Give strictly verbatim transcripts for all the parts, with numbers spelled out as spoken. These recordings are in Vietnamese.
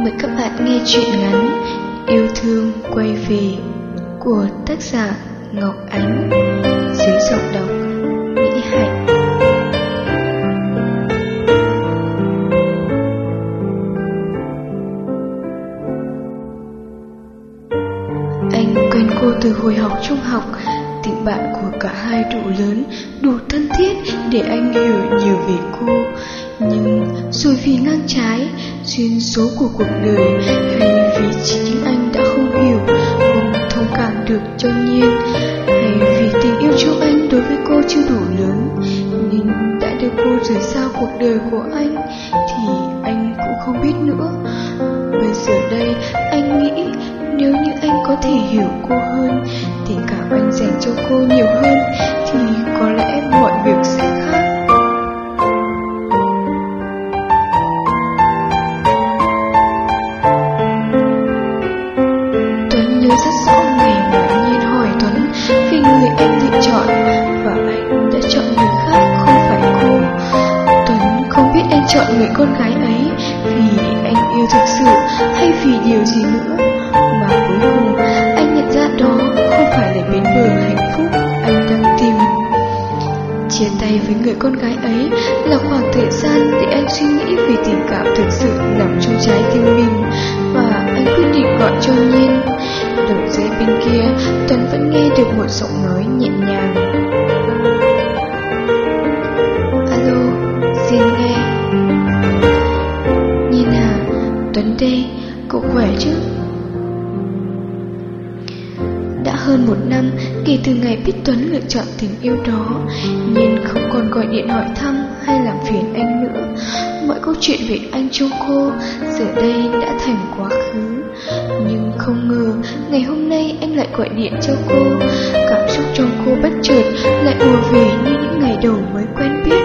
Mời các bạn nghe truyện ngắn Yêu thương quay về của tác giả Ngọc Ánh, dưới giọng đọc Mỹ Hạnh. Anh quen cô từ hồi học trung học. Tình bạn của cả hai đủ lớn, đủ thân thiết để anh hiểu nhiều về cô. Nhưng rồi vì ngang trái, duyên số của cuộc đời, hay vì chính anh đã không hiểu, không thông cảm được cho Nhiên, hay vì tình yêu trong anh đối với cô chưa đủ lớn, nên đã đưa cô rời xa cuộc đời của anh, thì anh cũng không biết nữa. Bây giờ đây anh nghĩ nếu như anh có thể hiểu cô hơn, tình cảm anh dành cho cô nhiều hơn, thì có lẽ mọi việc sẽ khác. Tuấn nhớ rất rõ ngày mà Nhiên hỏi Tuấn vì người anh lựa chọn, và anh đã chọn người khác, không phải cô. Tuấn không biết anh chọn người con gái ấy vì anh yêu thực sự hay vì điều gì nữa, mà cuối cùng anh nhận ra đó không phải là bến bờ hạnh phúc anh đang tìm. Chia tay với người con gái ấy là khoảng thời gian để anh suy nghĩ về tình cảm thực sự nằm trong trái tim mình, và anh quyết định gọi cho Nhiên. Đầu dây bên kia, Tuấn vẫn nghe được một giọng nói nhẹ nhàng. Alo, xin nghe. Nhiên à, Tuấn đây, cậu khỏe chứ? Đã hơn một năm kể từ ngày biết Tuấn lựa chọn tình yêu đó, Nhiên không còn gọi điện hỏi thăm hay làm phiền anh nữa. Mọi câu chuyện về anh trong cô giờ đây đã thành quá khứ. Nhưng không ngờ ngày hôm nay anh lại gọi điện cho cô. Cảm xúc trong cô bất chợt lại ùa về như những ngày đầu mới quen biết.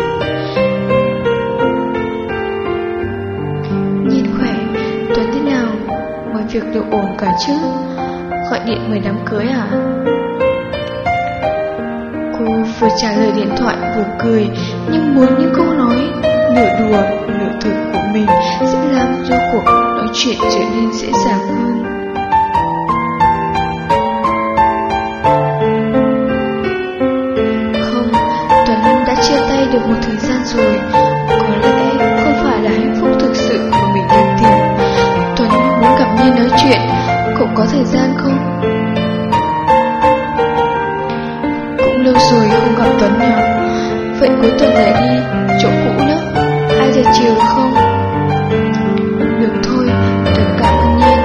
Nhiên khỏe, Tuấn thế nào? Mọi việc đều ổn cả chứ? Gọi điện mời đám cưới à? Cô vừa trả lời điện thoại vừa cười, nhưng muốn những câu nói nửa đùa nửa thực của mình sẽ làm cho cuộc nói chuyện trở nên dễ dàng hơn. Không, Tuấn đã chia tay được một thời gian rồi. Có lẽ không phải là hạnh phúc thực sự mà mình đang tìm. Tuấn muốn gặp Nhiên nói chuyện. Cậu có thời gian không? Cũng lâu rồi không gặp Tuấn nhỉ? Vậy cuối tuần lại đi chỗ cũ nhé. Hai giờ chiều không? Được thôi, Tuấn cảm ơn Nhiên.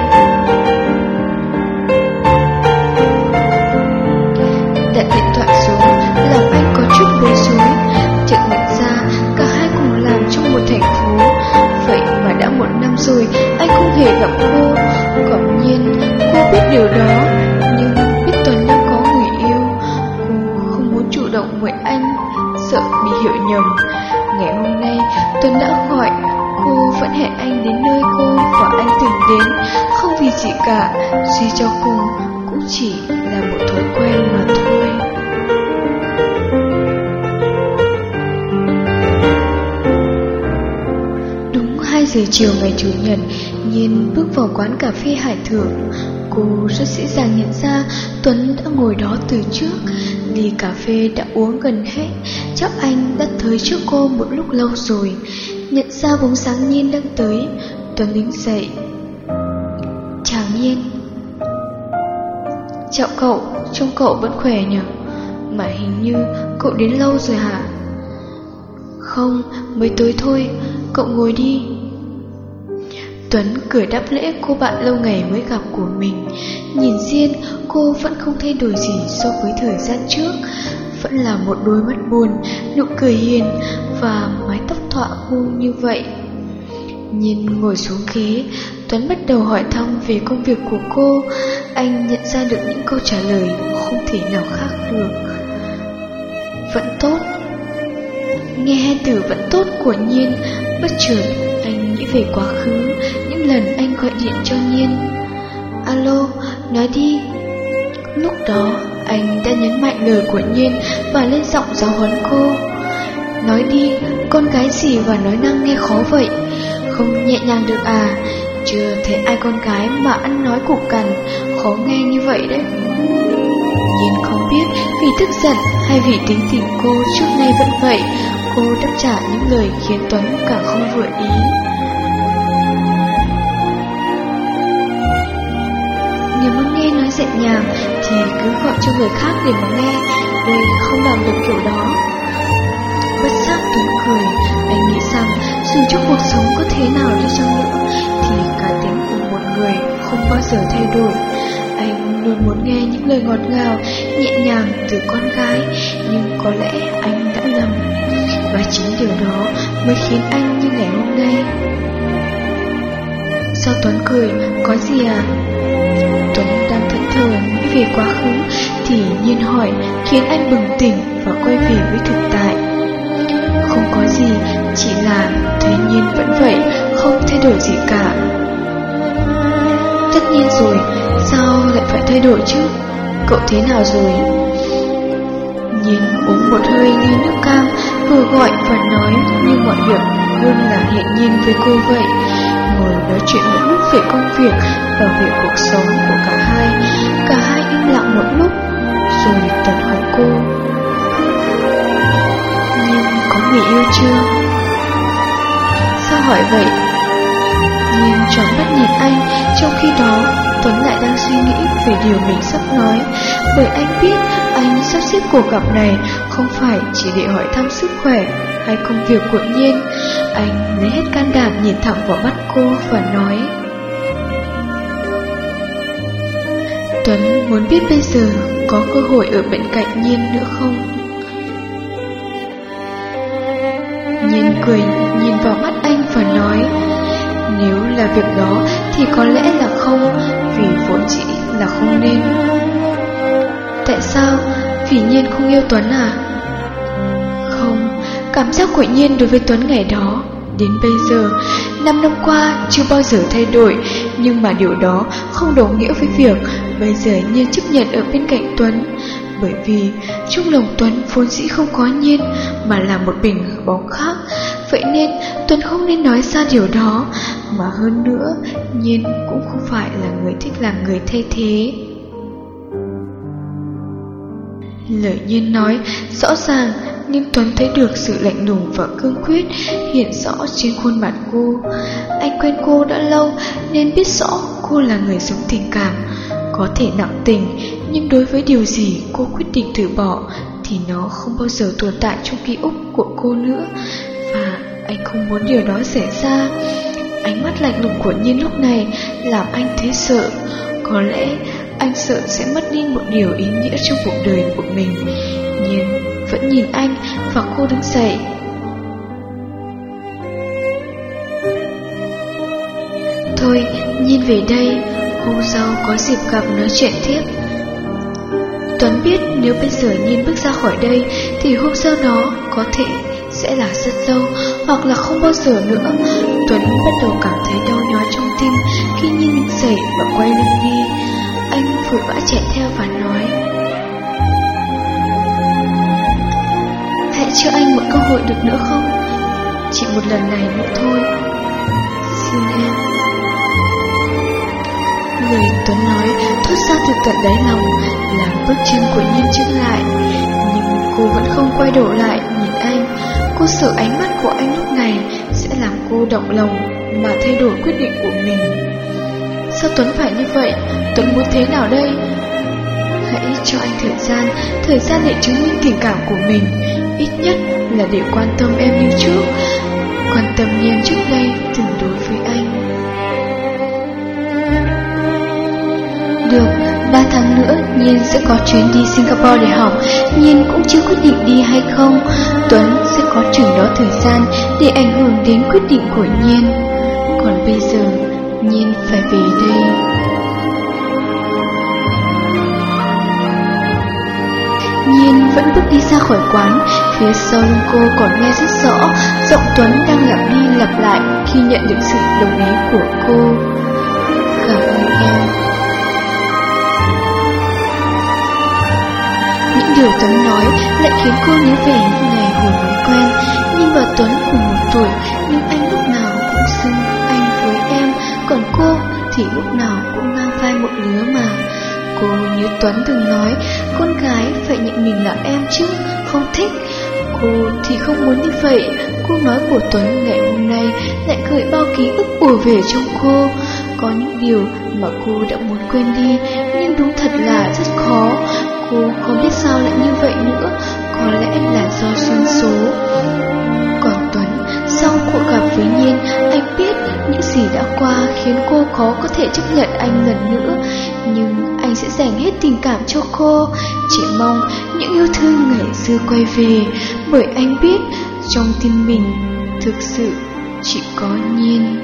Đặt điện thoại xuống làm anh có chút bối rối. Chợt nhận ra cả hai cùng làm trong một thành phố. Vậy mà đã một năm rồi anh không hề gặp cô. Còn Nhiên, cô biết điều đó, nhưng biết Tuấn đang có người yêu. Cô không muốn chủ động với anh, sợ bị hiểu nhầm. Ngày hôm nay Tuấn đã gọi, cô vẫn hẹn anh đến nơi cô và anh từng đến. Không vì gì cả, suy cho cùng cũng chỉ là một thói quen mà thôi. Đúng hai giờ chiều ngày Chủ nhật, Nhiên bước vào quán cà phê Hải Thượng. Cô rất dễ dàng nhận ra Tuấn đã ngồi đó từ trước. Ly cà phê đã uống gần hết, chắc anh đã tới trước cô một lúc lâu rồi. Nhận ra bóng dáng Nhiên đang tới, Tuấn đứng dậy. Chào Nhiên. Chào cậu, trông cậu vẫn khỏe nhỉ? Mà hình như cậu đến lâu rồi hả? Không, mới tới thôi, cậu ngồi đi. Tuấn cười đáp lễ cô bạn lâu ngày mới gặp của mình. Nhìn Diên, cô vẫn không thay đổi gì so với thời gian trước. Vẫn là một đôi mắt buồn, nụ cười hiền và mái tóc thọa hô như vậy. Nhiên ngồi xuống ghế, Tuấn bắt đầu hỏi thăm về công việc của cô. Anh nhận ra được những câu trả lời không thể nào khác được. Vẫn tốt. Nghe hai từ vẫn tốt của Nhiên, bất chợt anh nghĩ về quá khứ, những lần anh gọi điện cho Nhiên. Alo, nói đi. Lúc đó anh đã nhấn mạnh lời của Nhiên và lên giọng giáo huấn cô. Nói đi, con gái gì và nói năng nghe khó vậy? Không nhẹ nhàng được à? chưa thấy ai con gái mà ăn nói cục cằn, khó nghe như vậy đấy. Nhiên không biết vì tức giận hay vì tính tình cô trước nay vẫn vậy, cô đáp trả những lời khiến Tuấn càng không vừa ý. Nếu muốn nghe nói nhẹ nhàng thì cứ gọi cho người khác để mà nghe, đây không làm được kiểu đó. Bất giác Tuấn cười, anh nghĩ rằng dù cho cuộc sống có thế nào đi chăng nữa thì cá tính của một người không bao giờ thay đổi. Anh luôn muốn nghe những lời ngọt ngào, nhẹ nhàng từ con gái, nhưng có lẽ anh đã lầm. Và chính điều đó mới khiến anh như ngày hôm nay. Sao Tuấn cười, có gì à? Tuấn đang thẫn thờ nghĩ về quá khứ thì Nhiên hỏi, khiến anh bừng tỉnh và quay về với thực tại. Không có gì, chỉ là thấy Nhiên vẫn vậy, không thay đổi gì cả. Tất nhiên rồi, sao lại phải thay đổi chứ? Cậu thế nào rồi? Nhiên uống một hơi ly nước cam, vừa gọi và nói như mọi việc luôn là hiển nhiên với cô vậy. Ngồi nói chuyện một lúc về công việc và về cuộc sống của cả hai. Cả hai im lặng một lúc, rồi Tuấn hỏi cô, Nhiên có người yêu chưa? Sao hỏi vậy? Nhiên tròn mắt nhìn anh, trong khi đó Tuấn lại đang suy nghĩ về điều mình sắp nói, bởi anh biết anh sắp xếp cuộc gặp này không phải chỉ để hỏi thăm sức khỏe hay công việc của Nhiên. Anh lấy hết can đảm nhìn thẳng vào mắt cô và nói, Tuấn muốn biết bây giờ có cơ hội ở bên cạnh Nhiên nữa không? Nhiên cười nhìn vào mắt anh và nói, nếu là việc đó thì có lẽ là không, vì vốn dĩ là không nên. Tại sao? Vì Nhiên không yêu Tuấn à? Không, cảm giác của Nhiên đối với Tuấn ngày đó đến bây giờ, năm năm qua chưa bao giờ thay đổi. Nhưng mà điều đó không đồng nghĩa với việc bây giờ Nhiên chấp nhận ở bên cạnh Tuấn. Bởi vì trong lòng Tuấn vốn dĩ không có Nhiên, mà là một bình bóng khác. Vậy nên Tuấn không nên nói ra điều đó. Mà hơn nữa, Nhiên cũng không phải là người thích làm người thay thế. Lời Nhiên nói rõ ràng, nhưng Tuấn thấy được sự lạnh lùng và cương quyết hiện rõ trên khuôn mặt cô. Anh quen cô đã lâu nên biết rõ cô là người sống tình cảm, có thể nặng tình, nhưng đối với điều gì cô quyết định từ bỏ thì nó không bao giờ tồn tại trong ký ức của cô nữa. Và anh không muốn điều đó xảy ra. Ánh mắt lạnh lùng của Nhiên lúc này làm anh thấy sợ. Có lẽ anh sợ sẽ mất đi một điều ý nghĩa trong cuộc đời của mình. Nhiên vẫn nhìn anh và cô đứng dậy. Thôi, Nhiên về đây, hôm sau có dịp gặp nói chuyện tiếp. Tuấn biết nếu bây giờ Nhiên bước ra khỏi đây thì hôm sau đó có thể sẽ là rất lâu, hoặc là không bao giờ nữa. Tuấn bắt đầu cảm thấy đau nhói trong tim khi Nhiên đứng dậy và quay lưng đi. Anh vội vã chạy theo và nói, hãy cho anh một cơ hội được nữa không? Chỉ một lần này nữa thôi, xin em. Lời Tuấn nói thốt ra từ tận đáy lòng, làm bước chân của Nhiên chững lại. Nhưng cô vẫn không quay đầu lại nhìn anh. Cô sợ ánh mắt của anh lúc này sẽ làm cô động lòng mà thay đổi quyết định của mình. Sao Tuấn phải như vậy? Tuấn muốn thế nào đây? Hãy cho anh thời gian, thời gian để chứng minh tình cảm của mình, ít nhất là để quan tâm em như trước, quan tâm như em trước đây từng đối với anh. Được, ba tháng nữa Nhiên sẽ có chuyến đi Singapore để học. Nhiên cũng chưa quyết định đi hay không. Tuấn sẽ có chừng đó thời gian để ảnh hưởng đến quyết định của Nhiên. Còn bây giờ Nhiên phải về đây. Nhiên vẫn bước đi ra khỏi quán. Phía sau lưng cô còn nghe rất rõ giọng Tuấn đang lặp đi lặp lại khi nhận được sự đồng ý của cô. Cảm ơn em. Những điều Tuấn nói lại khiến cô nhớ về những ngày hồi mới quen. Nhìn và Tuấn cùng một tuổi, nhưng anh lúc nào cũng xưng anh với em, còn cô Tuấn từng nói con gái phải nhận mình là em chứ, không thích. Cô thì không muốn như vậy. Câu nói của Tuấn ngày hôm nay lại gợi bao ký ức ùa về trong cô. Có những điều mà cô đã muốn quên đi, nhưng đúng thật là rất khó. Cô không biết sao lại như vậy nữa, có lẽ là do duyên số. Còn Tuấn, sau cuộc gặp với Nhiên, anh biết những gì đã qua khiến cô khó có thể chấp nhận anh lần nữa. Nhưng anh sẽ dành hết tình cảm cho cô, chỉ mong những yêu thương ngày xưa quay về. Bởi anh biết trong tim mình thực sự chỉ có Nhiên.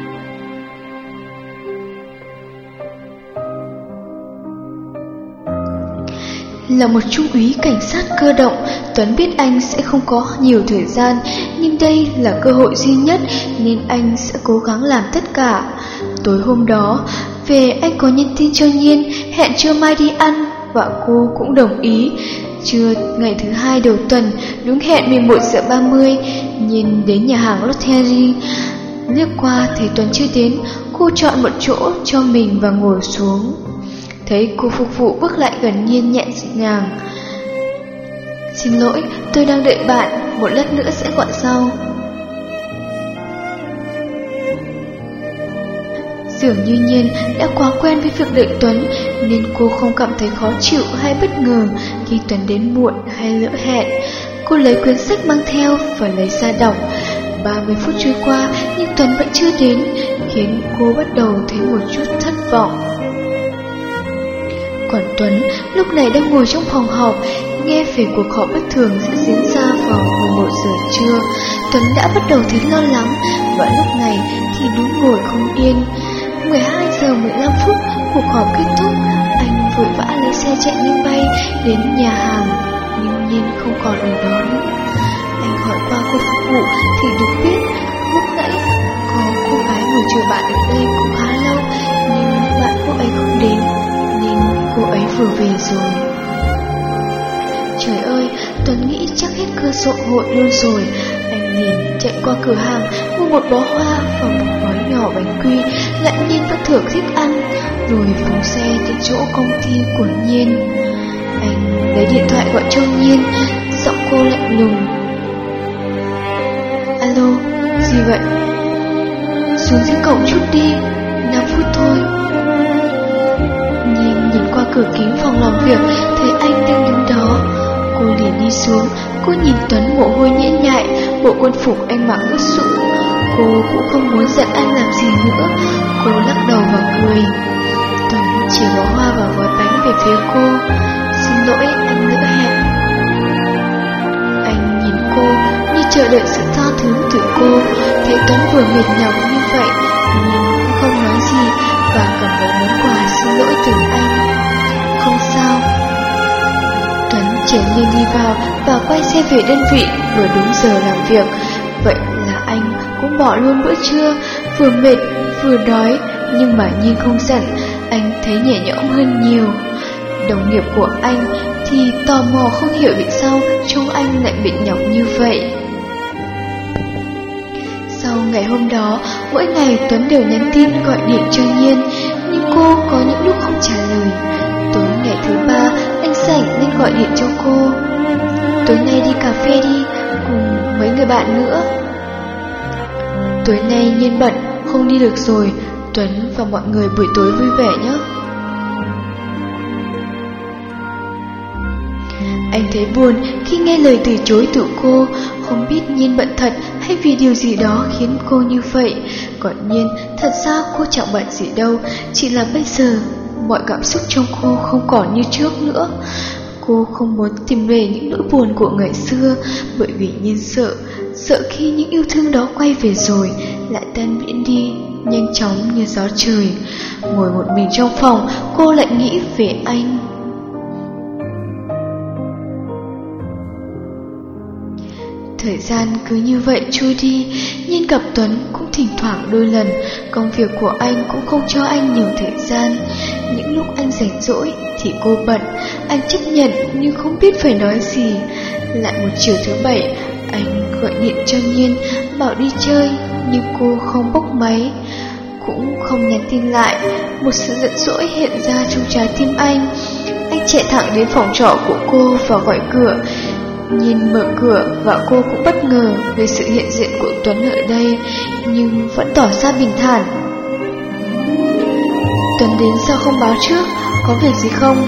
Là một trung úy cảnh sát cơ động, Tuấn biết anh sẽ không có nhiều thời gian, nhưng đây là cơ hội duy nhất nên anh sẽ cố gắng làm tất cả. Tối hôm đó, về anh có nhắn tin cho Nhiên, hẹn trưa mai đi ăn và cô cũng đồng ý. Trưa ngày thứ hai đầu tuần, đúng hẹn mười một giờ ba mươi, Nhiên đến nhà hàng Lottery. Liếc qua thấy Tuấn chưa đến, cô chọn một chỗ cho mình và ngồi xuống. Thấy cô phục vụ bước lại gần Nhiên nhẹ nhàng. Xin lỗi, tôi đang đợi bạn, một lát nữa sẽ gọi sau. Dường như Nhiên đã quá quen với việc đợi Tuấn, nên cô không cảm thấy khó chịu hay bất ngờ khi Tuấn đến muộn hay lỡ hẹn. Cô lấy quyển sách mang theo và lấy ra đọc. ba mươi phút trôi qua nhưng Tuấn vẫn chưa đến, khiến cô bắt đầu thấy một chút thất vọng. Còn Tuấn lúc này đang ngồi trong phòng họp, nghe về cuộc họp bất thường sẽ diễn ra vào mười một giờ trưa. Tuấn đã bắt đầu thấy lo lắng, và lúc này thì đúng ngồi không yên. mười hai giờ mười lăm phút, cuộc họp kết thúc, anh vội vã lấy xe chạy như bay đến nhà hàng, nhưng Nhiên không còn ở đó nữa. Anh hỏi qua cô phục vụ thì được biết lúc nãy có cô gái ngồi chờ bạn ở đây cũng khá lâu, nhưng bạn cô ấy không đến, nên cô ấy vừa về rồi. Trời ơi, Tuấn nghĩ chắc hết cơ hội luôn rồi. Anh liền chạy qua cửa hàng mua một bó hoa và một gói nhỏ bánh quy lại Nhiên vẫn thường thích ăn, rồi phóng xe đến chỗ công ty của Nhiên. Anh lấy điện thoại gọi cho Nhiên, giọng cô lạnh lùng. Alo, gì vậy? Xuống dưới cổng chút đi, năm phút thôi. Nhiên nhìn qua cửa kính phòng làm việc, thấy anh đang đứng đó. Cô liền đi xuống. Cô nhìn Tuấn mồ hôi nhễ nhại, bộ quân phục anh mặc ướt sũng. Cô cũng không muốn giận anh làm gì nữa. Cô lắc đầu và cười. Tuấn chỉ bỏ hoa vào gói bánh về phía cô. Xin lỗi, anh lỡ hẹn. Anh nhìn cô như chờ đợi sự tha thứ từ cô. Thấy Tuấn vừa mệt nhọc như vậy nhưng cũng không nói gì, và cầm lấy món quà xin lỗi từ anh. Không sao. Tuấn chèn lên đi vào và quay xe về đơn vị vừa đúng giờ làm việc. Vậy là anh cũng bỏ luôn bữa trưa. Vừa mệt vừa đói, nhưng mà Nhiên không giận. Anh thấy nhẹ nhõm hơn nhiều. Đồng nghiệp của anh thì tò mò không hiểu vì sao trông anh lại mệt nhọc như vậy. Sau ngày hôm đó, mỗi ngày Tuấn đều nhắn tin gọi điện cho Nhiên, nhưng cô có những lúc không trả lời. Tối ngày thứ ba, anh rảnh nên gọi điện cho cô. Tối nay đi cà phê đi, cùng mấy người bạn nữa. Tối nay Nhiên bận, không đi được rồi. Tuấn và mọi người buổi tối vui vẻ nhé. Anh thấy buồn khi nghe lời từ chối từ cô. Không biết Nhiên bận thật hay vì điều gì đó khiến cô như vậy. Còn Nhiên, thật ra cô chẳng bận gì đâu, chỉ là bây giờ mọi cảm xúc trong cô không còn như trước nữa. Cô không muốn tìm về những nỗi buồn của ngày xưa, bởi vì Nhiên sợ, sợ khi những yêu thương đó quay về rồi lại tan biến đi nhanh chóng như gió trời. Ngồi một mình trong phòng, cô lại nghĩ về anh. Thời gian cứ như vậy trôi đi. Nhiên gặp Tuấn cũng thỉnh thoảng đôi lần. Công việc của anh cũng không cho anh nhiều thời gian. Những lúc anh rảnh rỗi thì cô bận. Anh chấp nhận nhưng không biết phải nói gì. Lại một chiều thứ bảy, anh gọi điện cho Nhiên bảo đi chơi, nhưng cô không bốc máy, cũng không nhắn tin lại. Một sự giận dỗi hiện ra trong trái tim anh. chạy thẳng đến phòng trọ của cô và gọi cửa. Nhiên mở cửa và cô cũng bất ngờ về sự hiện diện của Tuấn ở đây, nhưng vẫn tỏ ra bình thản. Tuấn đến sao không báo trước, có việc gì không?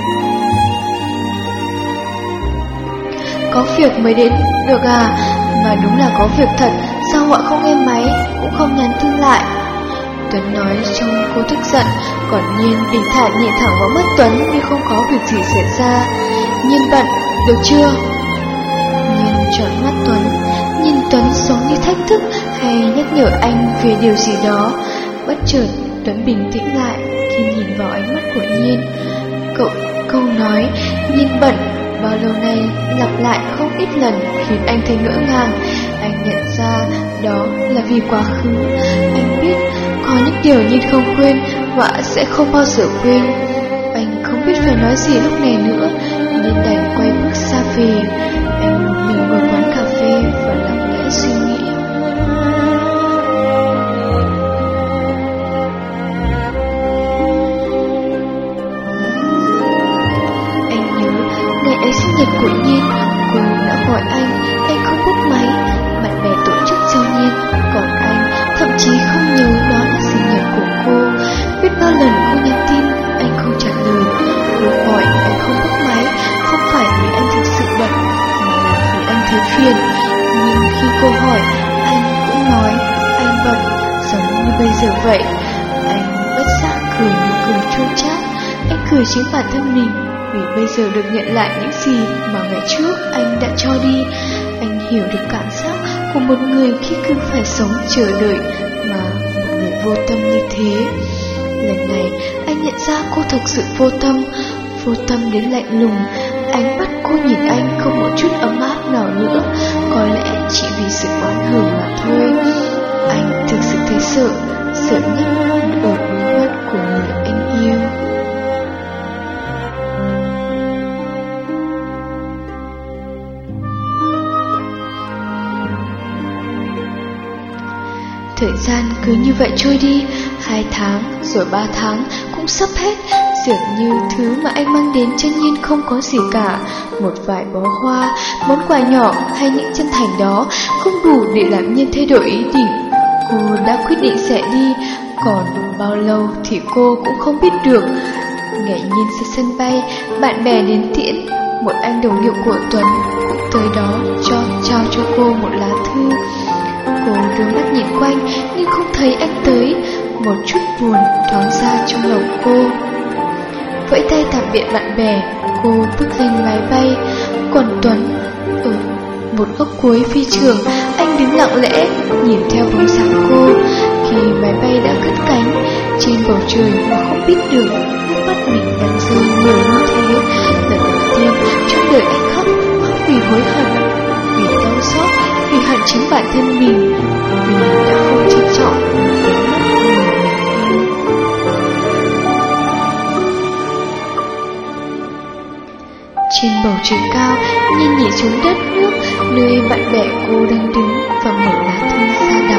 Có việc mới đến được à? Mà đúng là có việc thật, sao họ không nghe máy, cũng không nhắn tin lại. Tuấn nói trông cô tức giận, còn Nhiên bình thản nhìn thẳng vào mắt Tuấn như không có việc gì xảy ra. Nhiên bận, được chưa? Nhiên trợn mắt Tuấn, nhìn Tuấn giống như thách thức hay nhắc nhở anh về điều gì đó. Bất chợt Tuấn bình tĩnh lại khi nhìn vào ánh mắt của Nhiên. Cậu câu nói Nhiên bận bao lâu nay lặp lại không ít lần khiến anh thấy ngỡ ngàng. Anh nhận ra đó là vì quá khứ. Anh biết có những điều Nhiên không quên và sẽ không bao giờ quên. Anh không biết phải nói gì lúc này nữa nên đành quay bước xa về. Anh nhớ ngồi quán cà phê và lặng lẽ suy nghĩ. Anh nhớ ngày ấy sinh nhật của Nhiên, cô đã gọi anh, anh không bốc máy. Bạn bè tổ chức cho Nhiên, còn anh thậm chí không nhớ đó là sinh nhật của cô. Biết bao lần cô nhắn tin, anh không trả lời. Cô gọi anh không bốc máy, không phải vì anh thực sự bận, mà là vì anh thấy phiền. Nhưng khi cô hỏi, anh cũng nói anh bận, giống như bây giờ vậy. Anh bất giác cười nụ cười chua chát. Anh cười chính bản thân mình, vì bây giờ được nhận lại những gì mà ngày trước anh đã cho đi. Anh hiểu được cảm giác của một người khi cứ phải sống chờ đợi, mà một người vô tâm như thế. Lần này anh nhận ra cô thật sự vô tâm, vô tâm đến lạnh lùng. Ánh mắt cô nhìn anh không một chút ấm áp nào nữa, có lẽ chỉ vì sự oán hờn mà thôi. Anh thực sự thấy sợ, sợ nhất ở đôi mắt của người anh yêu. Thời gian cứ như vậy trôi đi, hai tháng rồi ba tháng cũng sắp hết. Dường như thứ mà anh mang đến cho Nhiên không có gì cả. Một vài bó hoa, món quà nhỏ hay những chân thành đó không đủ để làm Nhiên thay đổi ý định. Cô đã quyết định sẽ đi, còn bao lâu thì cô cũng không biết được. Ngày Nhiên ra sân bay, bạn bè đến tiễn. Một anh đồng nghiệp của Tuấn cũng tới đó cho trao cho cô một lá thư. Cô đưa mắt nhìn quanh nhưng không thấy anh tới. Một chút buồn thoáng ra trong lòng cô. Vẫy tay tạm biệt bạn bè, cô bước lên máy bay. Còn Tuấn ở một góc cuối phi trường, anh đứng lặng lẽ nhìn theo bóng dáng cô. Khi máy bay đã cất cánh trên bầu trời mà không biết được nước mắt mình đang rơi nhiều như thế. Lần đầu tiên trong đời anh khóc, khóc vì hối hận, vì đau xót, vì hận chính bản thân mình, vì đã không trân trọng ánh mắt của người mình yêu. Trên bầu trời cao, Nhiên nhìn xuống đất nước nơi bạn bè cô đang đứng và mở lá thư ra đọc.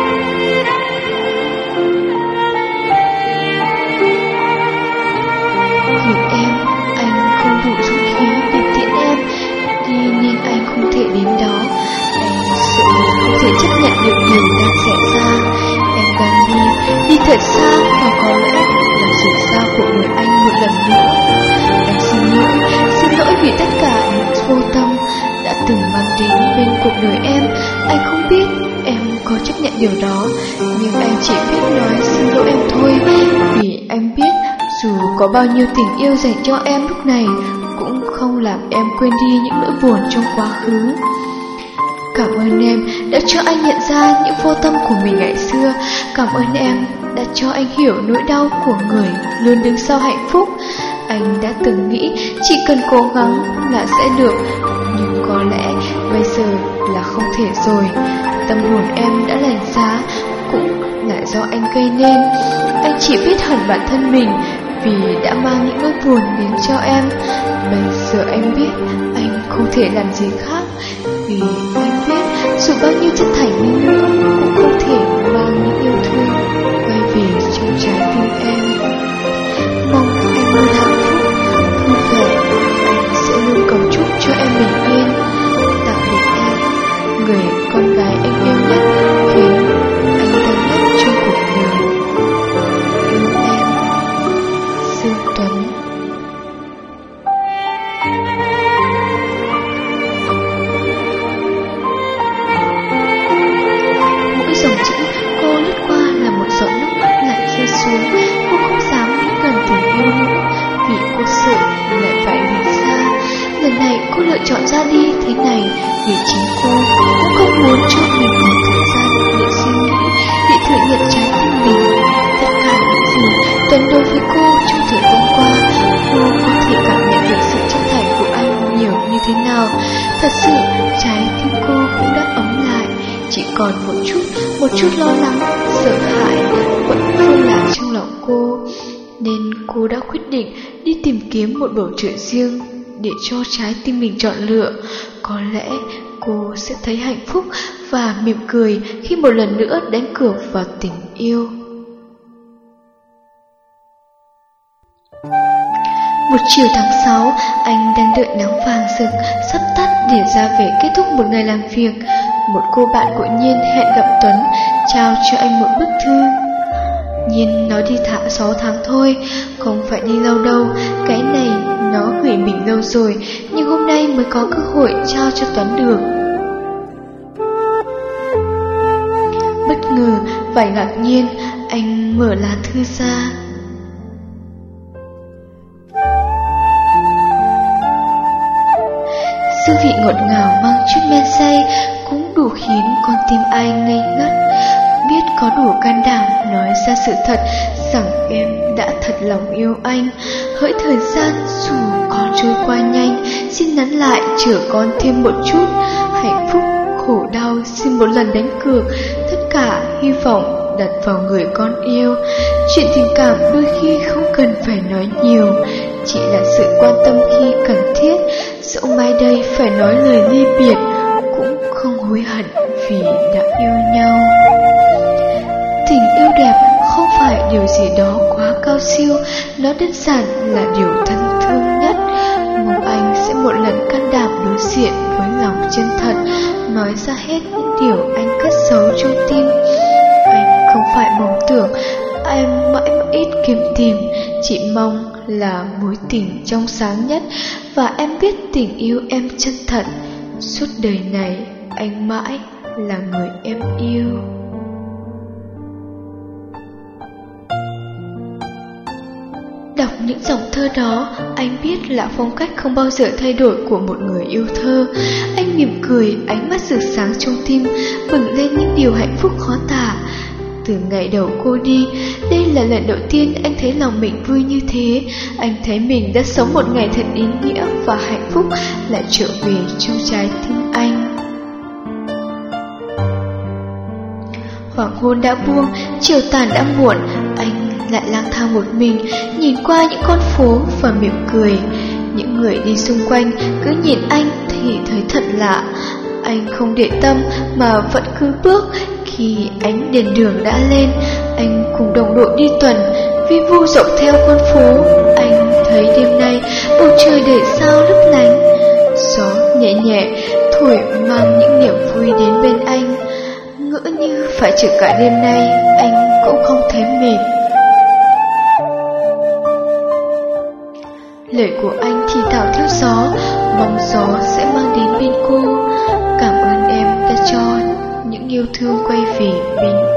Vì em, anh không đủ dũng khí để tiễn em đi nên anh không thể đến đó. Anh sợ không thể chấp nhận được điều đang xảy ra. Em đang đi, đi thật xa và có lẽ là rủi ro của người anh một lần nữa. Anh xin lỗi, xin lỗi vì tất cả những vô tâm đã từng mang đến bên cuộc đời em. Anh không biết em có chấp nhận điều đó, nhưng anh chỉ biết nói xin lỗi em thôi. Vì anh biết dù có bao nhiêu tình yêu dành cho em lúc này cũng không làm em quên đi những nỗi buồn trong quá khứ. Cảm ơn em đã cho anh nhận ra những vô tâm của mình ngày xưa. Cảm ơn em đã cho anh hiểu nỗi đau của người luôn đứng sau hạnh phúc. Anh đã từng nghĩ chỉ cần cố gắng là sẽ được, nhưng có lẽ bây giờ là không thể rồi. Tâm hồn em đã lạnh giá cũng là do anh gây nên. Anh chỉ biết hận bản thân mình vì đã mang những nỗi buồn đến cho em. Bây giờ anh biết anh không thể làm gì khác, vì anh biết dù bao nhiêu chân thành đi nữa cũng không thể mang những yêu thương quay về trong trái tim em. Mong anh luôn hạnh phúc, vui cũng không muốn cho mình một thời gian để suy nghĩ, để thử nhận trái tim mình. Tất cả những gì Tuấn đối với cô trong thời gian qua, cô có thể cảm nhận được sự chân thành của anh nhiều như thế nào. Thật sự, trái tim cô cũng đã ấm lại, chỉ còn một chút, một chút lo lắng, sợ hãi vẫn vương lại trong lòng cô. Nên cô đã quyết định đi tìm kiếm một bầu trời riêng để cho trái tim mình chọn lựa. Có lẽ cô sẽ thấy hạnh phúc và mỉm cười khi một lần nữa đánh cược vào tình yêu. Một chiều tháng sáu, anh đang đợi nắng vàng rực sắp tắt để ra về kết thúc một ngày làm việc. Một cô bạn của Nhiên hẹn gặp Tuấn, trao cho anh một bức thư. Nhiên nó đi thả sáu tháng thôi, không phải đi lâu đâu. Cái này nó gửi mình lâu rồi, nhưng hôm nay mới có cơ hội trao cho Tuấn được. Bất ngờ và ngạc nhiên, anh mở lá thư ra. Dư vị ngọt ngào mang chút men say cũng đủ khiến con tim ai ngây ngất. Biết có đủ can đảm nói ra sự thật rằng em đã thật lòng yêu anh. Hỡi thời gian dù có trôi qua nhanh, xin nắn lại chờ con thêm một chút. Hạnh phúc, khổ đau xin một lần đánh cược, tất cả hy vọng đặt vào người con yêu. Chuyện tình cảm đôi khi không cần phải nói nhiều, chỉ là sự quan tâm khi cần thiết. Dẫu mai đây phải nói lời ly biệt, cũng không hối hận vì đã yêu nhau. Tình yêu đẹp không phải điều gì đó quá cao siêu, nó đơn giản là điều thân thương nhất. Mong anh sẽ một lần can đảm đối diện với lòng chân thật, nói ra hết những điều anh cất giấu trong tim. Anh không phải mong tưởng, em mãi ít kiếm tìm, chỉ mong là mối tình trong sáng nhất. Và em biết tình yêu em chân thật, suốt đời này anh mãi là người em yêu. Đọc những dòng thơ đó, anh biết là phong cách không bao giờ thay đổi của một người yêu thơ. Anh mỉm cười, ánh mắt rực sáng trong tim, bừng lên những điều hạnh phúc khó tả. Từ ngày đầu cô đi, đây là lần đầu tiên anh thấy lòng mình vui như thế. Anh thấy mình đã sống một ngày thật ý nghĩa và hạnh phúc lại trở về trong trái tim anh. Hoàng hôn đã buông, chiều tàn đã muộn, anh lại lang thang một mình, nhìn qua những con phố và mỉm cười. Những người đi xung quanh cứ nhìn anh thì thấy thật lạ. Anh không để tâm mà vẫn cứ bước. Khi ánh đèn đường đã lên, anh cùng đồng đội đi tuần, vi vu dọc theo con phố. Anh thấy đêm nay bầu trời đầy sao lấp lánh, gió nhẹ nhẹ thổi mang những niềm vui đến bên anh. Ngỡ như phải chờ cả đêm nay, anh cũng không thấy mệt. Lời của anh thì thào theo gió, mong gió sẽ mang đến bên cô. Cảm ơn em đã cho những yêu thương quay về bên